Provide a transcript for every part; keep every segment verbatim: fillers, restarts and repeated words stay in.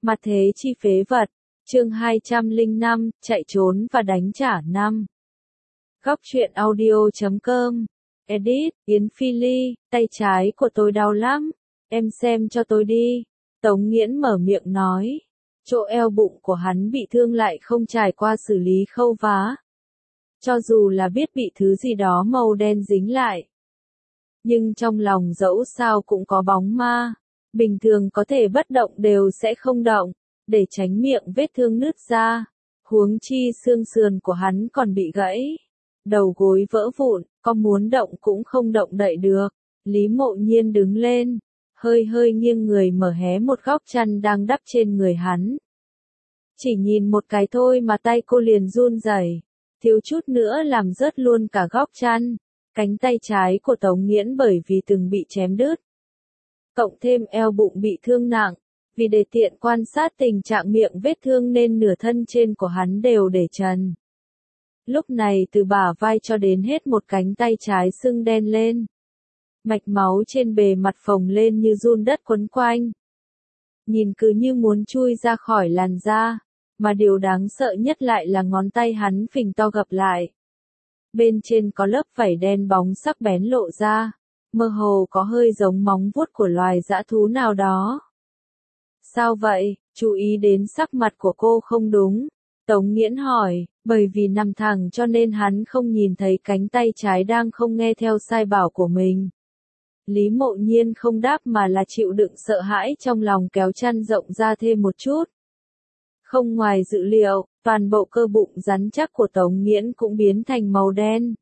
Mặt thế chi phế vật, chương hai trăm lẻ năm, chạy trốn và đánh trả năm. Góc truyện audio chấm com, edit, Yến Phi Ly, tay trái của tôi đau lắm, em xem cho tôi đi. Tống Nghiễn mở miệng nói, chỗ eo bụng của hắn bị thương lại không trải qua xử lý khâu vá. Cho dù là biết bị thứ gì đó màu đen dính lại, nhưng trong lòng dẫu sao cũng có bóng ma. Bình thường có thể bất động đều sẽ không động, để tránh miệng vết thương nứt ra. Huống chi xương sườn của hắn còn bị gãy, đầu gối vỡ vụn, có muốn động cũng không động đậy được. Lý Mộ Nhiên đứng lên, hơi hơi nghiêng người mở hé một góc chăn đang đắp trên người hắn. Chỉ nhìn một cái thôi mà tay cô liền run rẩy, thiếu chút nữa làm rớt luôn cả góc chăn. Cánh tay trái của Tống Nghiễn bởi vì từng bị chém đứt, cộng thêm eo bụng bị thương nặng, vì để tiện quan sát tình trạng miệng vết thương nên nửa thân trên của hắn đều để trần. Lúc này từ bả vai cho đến hết một cánh tay trái sưng đen lên. Mạch máu trên bề mặt phồng lên như giun đất quấn quanh. Nhìn cứ như muốn chui ra khỏi làn da, mà điều đáng sợ nhất lại là ngón tay hắn phình to gập lại. Bên trên có lớp vảy đen bóng sắc bén lộ ra, mơ hồ có hơi giống móng vuốt của loài dã thú nào đó. Sao vậy? Chú ý đến sắc mặt của cô không đúng. Tống Nghiễn hỏi, bởi vì nằm thẳng cho nên hắn không nhìn thấy cánh tay trái đang không nghe theo sai bảo của mình. Lý Mộ Nhiên không đáp mà là chịu đựng sợ hãi trong lòng kéo chăn rộng ra thêm một chút. Không ngoài dự liệu, toàn bộ cơ bụng rắn chắc của Tống Nghiễn cũng biến thành màu đen.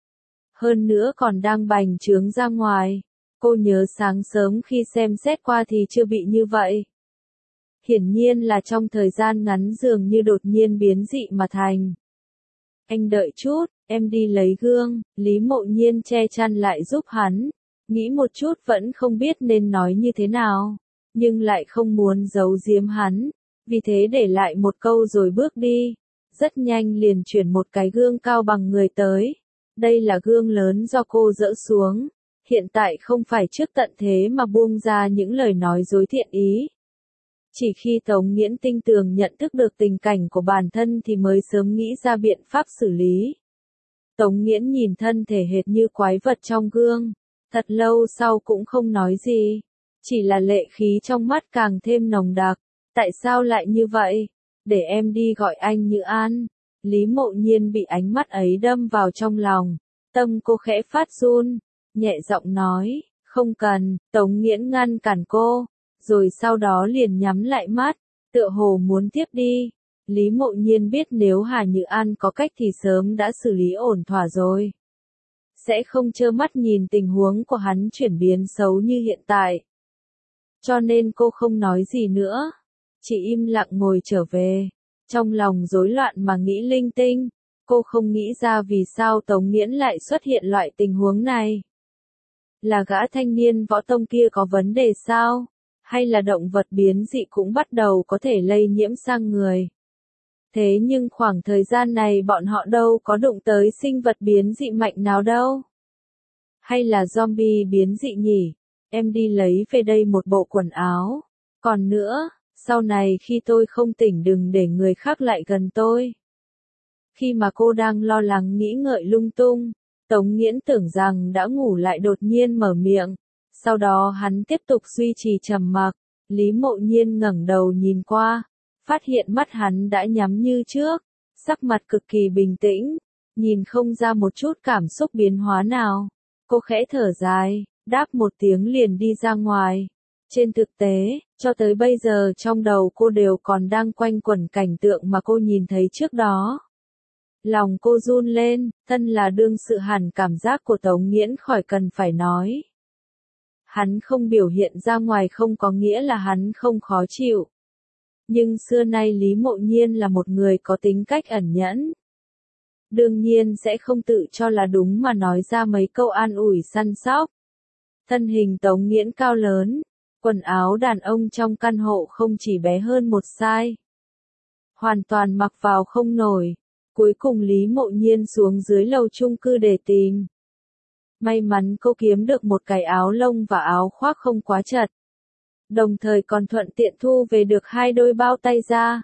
Hơn nữa còn đang bành trướng ra ngoài. Cô nhớ sáng sớm khi xem xét qua thì chưa bị như vậy. Hiển nhiên là trong thời gian ngắn dường như đột nhiên biến dị mà thành. Anh đợi chút, em đi lấy gương. Lý Mộ Nhiên che chăn lại giúp hắn. Nghĩ một chút vẫn không biết nên nói như thế nào, nhưng lại không muốn giấu giếm hắn. Vì thế để lại một câu rồi bước đi. Rất nhanh liền chuyển một cái gương cao bằng người tới. Đây là gương lớn do cô dỡ xuống. Hiện tại không phải trước tận thế mà buông ra những lời nói dối thiện ý. Chỉ khi Tống Nghiễn tinh tường nhận thức được tình cảnh của bản thân thì mới sớm nghĩ ra biện pháp xử lý. Tống Nghiễn nhìn thân thể hệt như quái vật trong gương. Thật lâu sau cũng không nói gì. Chỉ là lệ khí trong mắt càng thêm nồng đặc. Tại sao lại như vậy? Để em đi gọi anh Như An. Lý Mộ Nhiên bị ánh mắt ấy đâm vào trong lòng. Tâm cô khẽ phát run. Nhẹ giọng nói, không cần. Tống Nghiễn ngăn cản cô. Rồi sau đó liền nhắm lại mắt. Tựa hồ muốn tiếp đi. Lý Mộ Nhiên biết nếu Hà Như An có cách thì sớm đã xử lý ổn thỏa rồi. Sẽ không trơ mắt nhìn tình huống của hắn chuyển biến xấu như hiện tại. Cho nên cô không nói gì nữa. Chỉ im lặng ngồi trở về. Trong lòng rối loạn mà nghĩ linh tinh. Cô không nghĩ ra vì sao Tống Nghiễn lại xuất hiện loại tình huống này. Là gã thanh niên võ tông kia có vấn đề sao? Hay là động vật biến dị cũng bắt đầu có thể lây nhiễm sang người? Thế nhưng khoảng thời gian này bọn họ đâu có đụng tới sinh vật biến dị mạnh nào đâu. Hay là zombie biến dị nhỉ? Em đi lấy về đây một bộ quần áo. Còn nữa, sau này khi tôi không tỉnh đừng để người khác lại gần tôi. Khi mà cô đang lo lắng nghĩ ngợi lung tung, Tống Nghiễn tưởng rằng đã ngủ lại đột nhiên mở miệng. Sau đó hắn tiếp tục duy trì trầm mặc. Lý Mộ Nhiên ngẩng đầu nhìn qua, phát hiện mắt hắn đã nhắm như trước, sắc mặt cực kỳ bình tĩnh, nhìn không ra một chút cảm xúc biến hóa nào. Cô khẽ thở dài, đáp một tiếng liền đi ra ngoài. Trên thực tế, cho tới bây giờ trong đầu cô đều còn đang quanh quẩn cảnh tượng mà cô nhìn thấy trước đó. Lòng cô run lên, thân là đương sự hẳn cảm giác của Tống Nghiễn khỏi cần phải nói. Hắn không biểu hiện ra ngoài không có nghĩa là hắn không khó chịu. Nhưng xưa nay Lý Mộ Nhiên là một người có tính cách ẩn nhẫn. Đương nhiên sẽ không tự cho là đúng mà nói ra mấy câu an ủi săn sóc. Thân hình Tống Nghiễn cao lớn, quần áo đàn ông trong căn hộ không chỉ bé hơn một size. Hoàn toàn mặc vào không nổi. Cuối cùng Lý Mộ Nhiên xuống dưới lầu chung cư để tìm. May mắn cô kiếm được một cái áo lông và áo khoác không quá chật. Đồng thời còn thuận tiện thu về được hai đôi bao tay ra.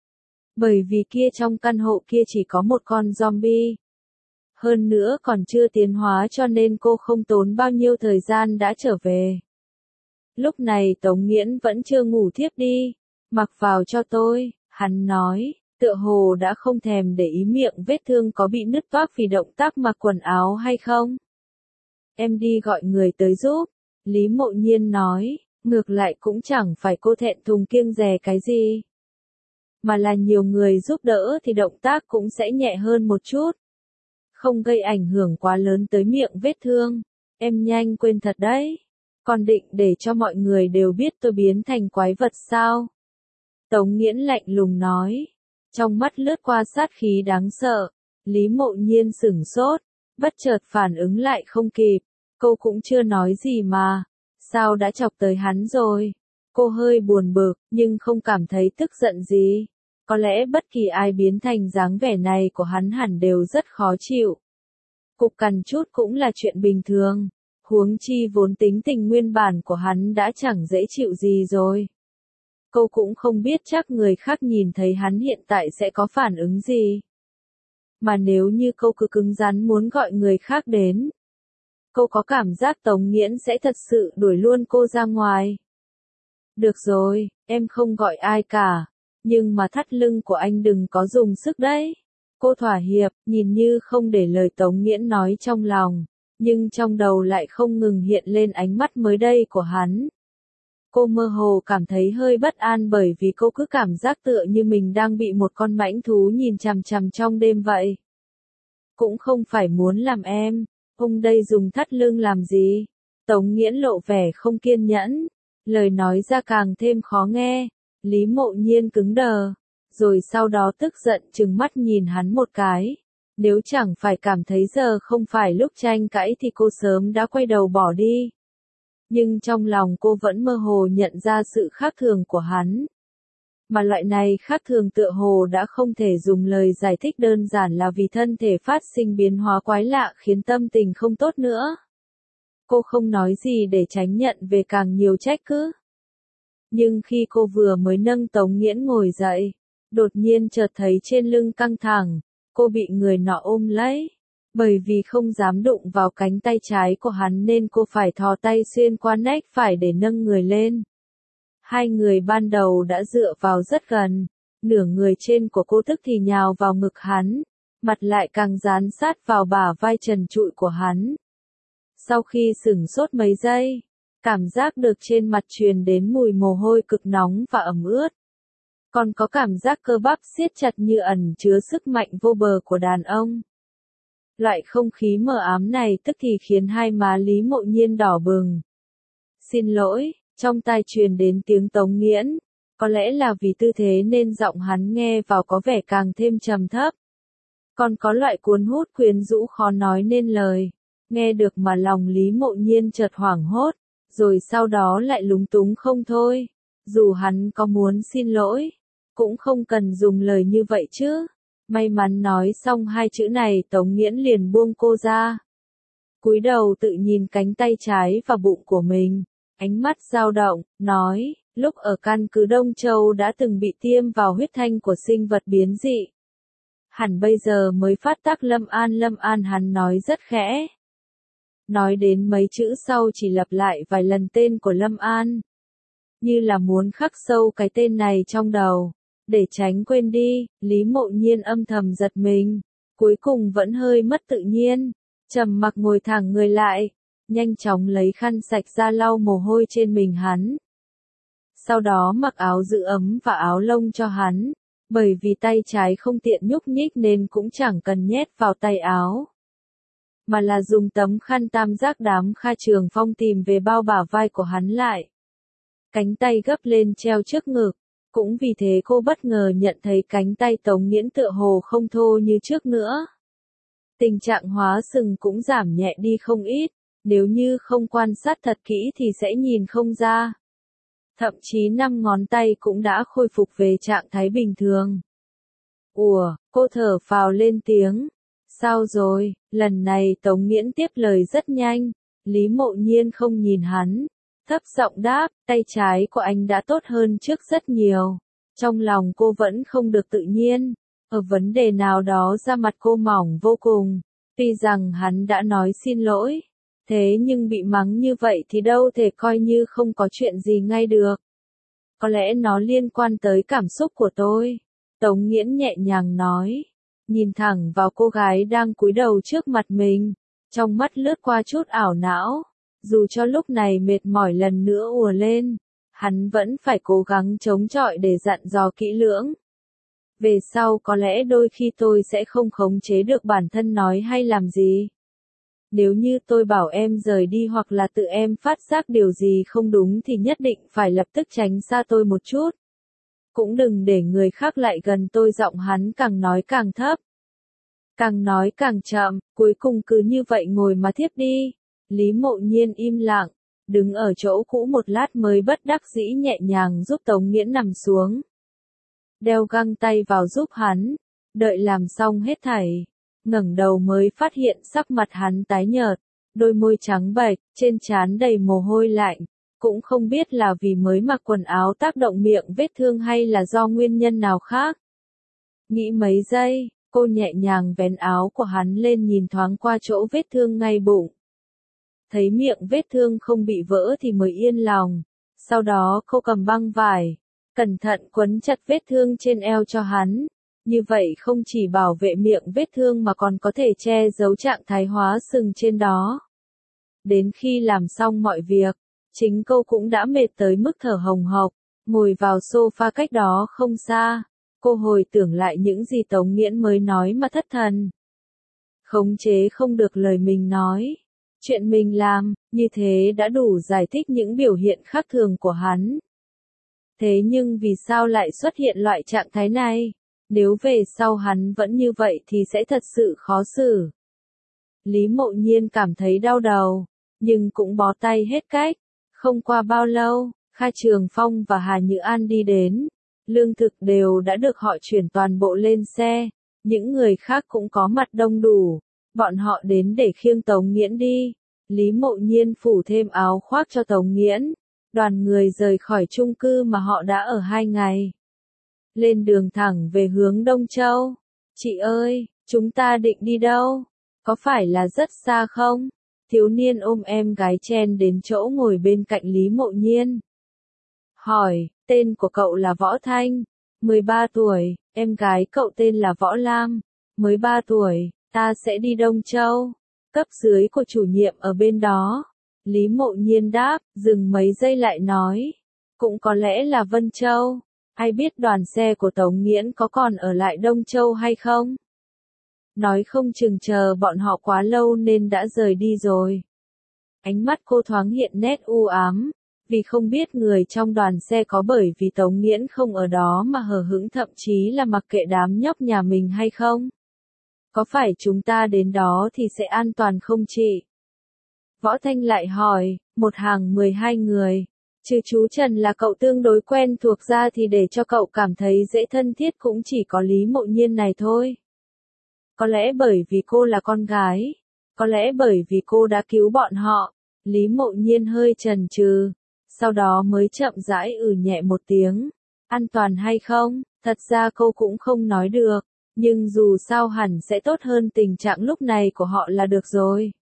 Bởi vì kia trong căn hộ kia chỉ có một con zombie. Hơn nữa còn chưa tiến hóa cho nên cô không tốn bao nhiêu thời gian đã trở về. Lúc này Tống Nghiễn vẫn chưa ngủ thiếp đi. Mặc vào cho tôi, hắn nói, tựa hồ đã không thèm để ý miệng vết thương có bị nứt toác vì động tác mặc quần áo hay không. Em đi gọi người tới giúp. Lý Mộ Nhiên nói, ngược lại cũng chẳng phải cô thẹn thùng kiêng dè cái gì. Mà là nhiều người giúp đỡ thì động tác cũng sẽ nhẹ hơn một chút. Không gây ảnh hưởng quá lớn tới miệng vết thương. Em nhanh quên thật đấy. Còn định để cho mọi người đều biết tôi biến thành quái vật sao? Tống Nghiễn lạnh lùng nói. Trong mắt lướt qua sát khí đáng sợ. Lý Mộ Nhiên sửng sốt. Bất chợt phản ứng lại không kịp. Cô cũng chưa nói gì mà. Sao đã chọc tới hắn rồi? Cô hơi buồn bực, nhưng không cảm thấy tức giận gì. Có lẽ bất kỳ ai biến thành dáng vẻ này của hắn hẳn đều rất khó chịu. Cục cằn chút cũng là chuyện bình thường. Huống chi vốn tính tình nguyên bản của hắn đã chẳng dễ chịu gì rồi. Cô cũng không biết chắc người khác nhìn thấy hắn hiện tại sẽ có phản ứng gì. Mà nếu như cô cứ cứng rắn muốn gọi người khác đến, cô có cảm giác Tống Nghiễn sẽ thật sự đuổi luôn cô ra ngoài. Được rồi, em không gọi ai cả. Nhưng mà thắt lưng của anh đừng có dùng sức đấy. Cô thỏa hiệp, nhìn như không để lời Tống Nghiễn nói trong lòng. Nhưng trong đầu lại không ngừng hiện lên ánh mắt mới đây của hắn. Cô mơ hồ cảm thấy hơi bất an bởi vì cô cứ cảm giác tựa như mình đang bị một con mãnh thú nhìn chằm chằm trong đêm vậy. Cũng không phải muốn làm em. Ông đây dùng thắt lưng làm gì? Tống Nghiễn lộ vẻ không kiên nhẫn. Lời nói ra càng thêm khó nghe. Lý Mộ Nhiên cứng đờ. Rồi sau đó tức giận trừng mắt nhìn hắn một cái. Nếu chẳng phải cảm thấy giờ không phải lúc tranh cãi thì cô sớm đã quay đầu bỏ đi. Nhưng trong lòng cô vẫn mơ hồ nhận ra sự khác thường của hắn. Mà loại này khác thường tựa hồ đã không thể dùng lời giải thích đơn giản là vì thân thể phát sinh biến hóa quái lạ khiến tâm tình không tốt nữa. Cô không nói gì để tránh nhận về càng nhiều trách cứ. Nhưng khi cô vừa mới nâng Tống Nghiễn ngồi dậy, đột nhiên chợt thấy trên lưng căng thẳng, cô bị người nọ ôm lấy. Bởi vì không dám đụng vào cánh tay trái của hắn nên cô phải thò tay xuyên qua nách phải để nâng người lên. Hai người ban đầu đã dựa vào rất gần, nửa người trên của cô tức thì nhào vào ngực hắn, mặt lại càng dán sát vào bả vai trần trụi của hắn. Sau khi sửng sốt mấy giây, cảm giác được trên mặt truyền đến mùi mồ hôi cực nóng và ẩm ướt. Còn có cảm giác cơ bắp siết chặt như ẩn chứa sức mạnh vô bờ của đàn ông. Loại không khí mờ ám này tức thì khiến hai má Lý Mộ Nhiên đỏ bừng. Xin lỗi, trong tai truyền đến tiếng Tống Nghiễn. Có lẽ là vì tư thế nên giọng hắn nghe vào có vẻ càng thêm trầm thấp. Còn có loại cuốn hút quyến rũ khó nói nên lời. Nghe được mà lòng Lý Mộ Nhiên chợt hoảng hốt, rồi sau đó lại lúng túng không thôi. Dù hắn có muốn xin lỗi, cũng không cần dùng lời như vậy chứ. May mắn nói xong hai chữ này Tống Nghiễn liền buông cô ra. Cúi đầu tự nhìn cánh tay trái và bụng của mình, ánh mắt dao động, nói, lúc ở căn cứ Đông Châu đã từng bị tiêm vào huyết thanh của sinh vật biến dị. Hẳn bây giờ mới phát tác Lâm An Lâm An hắn nói rất khẽ. Nói đến mấy chữ sau chỉ lặp lại vài lần tên của Lâm An. Như là muốn khắc sâu cái tên này trong đầu. Để tránh quên đi, Lý Mộ Nhiên âm thầm giật mình. Cuối cùng vẫn hơi mất tự nhiên. Trầm mặc ngồi thẳng người lại. Nhanh chóng lấy khăn sạch ra lau mồ hôi trên mình hắn. Sau đó mặc áo giữ ấm và áo lông cho hắn. Bởi vì tay trái không tiện nhúc nhích nên cũng chẳng cần nhét vào tay áo. Mà là dùng tấm khăn tam giác đám Kha Trường Phong tìm về bao bả vai của hắn lại. Cánh tay gấp lên treo trước ngực. Cũng vì thế cô bất ngờ nhận thấy cánh tay Tống Nghiễn tựa hồ không thô như trước nữa. Tình trạng hóa sừng cũng giảm nhẹ đi không ít, nếu như không quan sát thật kỹ thì sẽ nhìn không ra. Thậm chí năm ngón tay cũng đã khôi phục về trạng thái bình thường. Ủa, cô thở phào lên tiếng. Sao rồi, lần này Tống Nghiễn tiếp lời rất nhanh, Lý Mộ Nhiên không nhìn hắn. Thấp giọng đáp, tay trái của anh đã tốt hơn trước rất nhiều. Trong lòng cô vẫn không được tự nhiên. Ở vấn đề nào đó da mặt cô mỏng vô cùng. Tuy rằng hắn đã nói xin lỗi. Thế nhưng bị mắng như vậy thì đâu thể coi như không có chuyện gì ngay được. Có lẽ nó liên quan tới cảm xúc của tôi. Tống Nghiễn nhẹ nhàng nói. Nhìn thẳng vào cô gái đang cúi đầu trước mặt mình. Trong mắt lướt qua chút ảo não. Dù cho lúc này mệt mỏi lần nữa ùa lên. Hắn vẫn phải cố gắng chống chọi để dặn dò kỹ lưỡng. Về sau có lẽ đôi khi tôi sẽ không khống chế được bản thân nói hay làm gì. Nếu như tôi bảo em rời đi hoặc là tự em phát giác điều gì không đúng thì nhất định phải lập tức tránh xa tôi một chút. Cũng đừng để người khác lại gần tôi. Giọng hắn càng nói càng thấp. Càng nói càng chậm, cuối cùng cứ như vậy ngồi mà thiếp đi. Lý Mộ Nhiên im lặng, đứng ở chỗ cũ một lát mới bất đắc dĩ nhẹ nhàng giúp Tống Nghiễn nằm xuống. Đeo găng tay vào giúp hắn, đợi làm xong hết thảy. Ngẩng đầu mới phát hiện sắc mặt hắn tái nhợt, đôi môi trắng bệch, trên trán đầy mồ hôi lạnh, cũng không biết là vì mới mặc quần áo tác động miệng vết thương hay là do nguyên nhân nào khác. Nghĩ mấy giây, cô nhẹ nhàng vén áo của hắn lên nhìn thoáng qua chỗ vết thương ngay bụng. Thấy miệng vết thương không bị vỡ thì mới yên lòng. Sau đó cô cầm băng vải, cẩn thận quấn chặt vết thương trên eo cho hắn. Như vậy không chỉ bảo vệ miệng vết thương mà còn có thể che giấu trạng thái hóa sừng trên đó. Đến khi làm xong mọi việc, chính cô cũng đã mệt tới mức thở hồng hộc, ngồi vào sofa cách đó không xa. Cô hồi tưởng lại những gì Tống Nghiễn mới nói mà thất thần. Khống chế không được lời mình nói. Chuyện mình làm, như thế đã đủ giải thích những biểu hiện khác thường của hắn. Thế nhưng vì sao lại xuất hiện loại trạng thái này? Nếu về sau hắn vẫn như vậy thì sẽ thật sự khó xử. Lý Mộ Nhiên cảm thấy đau đầu, nhưng cũng bó tay hết cách. Không qua bao lâu, Kha Trường Phong và Hà Như An đi đến. Lương thực đều đã được họ chuyển toàn bộ lên xe. Những người khác cũng có mặt đông đủ. Bọn họ đến để khiêng Tống Nghiễn đi. Lý Mộ Nhiên phủ thêm áo khoác cho Tống Nghiễn. Đoàn người rời khỏi chung cư mà họ đã ở hai ngày. Lên đường thẳng về hướng Đông Châu. Chị ơi, chúng ta định đi đâu? Có phải là rất xa không? Thiếu niên ôm em gái chen đến chỗ ngồi bên cạnh Lý Mộ Nhiên. Hỏi, tên của cậu là Võ Thanh, mười ba tuổi, em gái cậu tên là Võ Lam, mới ba tuổi, ta sẽ đi Đông Châu. Cấp dưới của chủ nhiệm ở bên đó. Lý Mộ Nhiên đáp, dừng mấy giây lại nói. Cũng có lẽ là Vân Châu. Ai biết đoàn xe của Tống Nghiễn có còn ở lại Đông Châu hay không? Nói không chừng chờ bọn họ quá lâu nên đã rời đi rồi. Ánh mắt cô thoáng hiện nét u ám. Vì không biết người trong đoàn xe có bởi vì Tống Nghiễn không ở đó mà hờ hững thậm chí là mặc kệ đám nhóc nhà mình hay không? Có phải chúng ta đến đó thì sẽ an toàn không chị? Võ Thanh lại hỏi, một hàng mười hai người. Trừ chú Trần là cậu tương đối quen thuộc ra thì để cho cậu cảm thấy dễ thân thiết cũng chỉ có Lý Mộ Nhiên này thôi. Có lẽ bởi vì cô là con gái. Có lẽ bởi vì cô đã cứu bọn họ. Lý Mộ Nhiên hơi chần chừ. Sau đó mới chậm rãi ừ nhẹ một tiếng. An toàn hay không? Thật ra cô cũng không nói được. Nhưng dù sao hẳn sẽ tốt hơn tình trạng lúc này của họ là được rồi.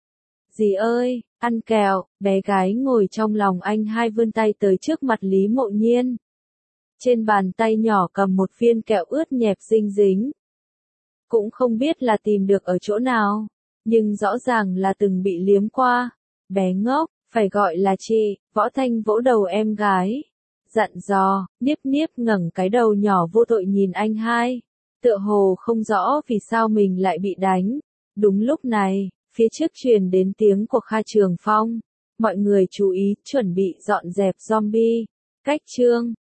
Dì ơi, ăn kẹo. Bé gái ngồi trong lòng anh hai vươn tay tới trước mặt Lý Mộ Nhiên. Trên bàn tay nhỏ cầm một viên kẹo ướt nhẹp dinh dính. Cũng không biết là tìm được ở chỗ nào. Nhưng rõ ràng là từng bị liếm qua. Bé ngốc, phải gọi là chị. Võ Thanh vỗ đầu em gái. Dặn dò, Niếp Niếp ngẩng cái đầu nhỏ vô tội nhìn anh hai. Tựa hồ không rõ vì sao mình lại bị đánh. Đúng lúc này, phía trước truyền đến tiếng của Kha Trường Phong. Mọi người chú ý, chuẩn bị dọn dẹp zombie. Cách chương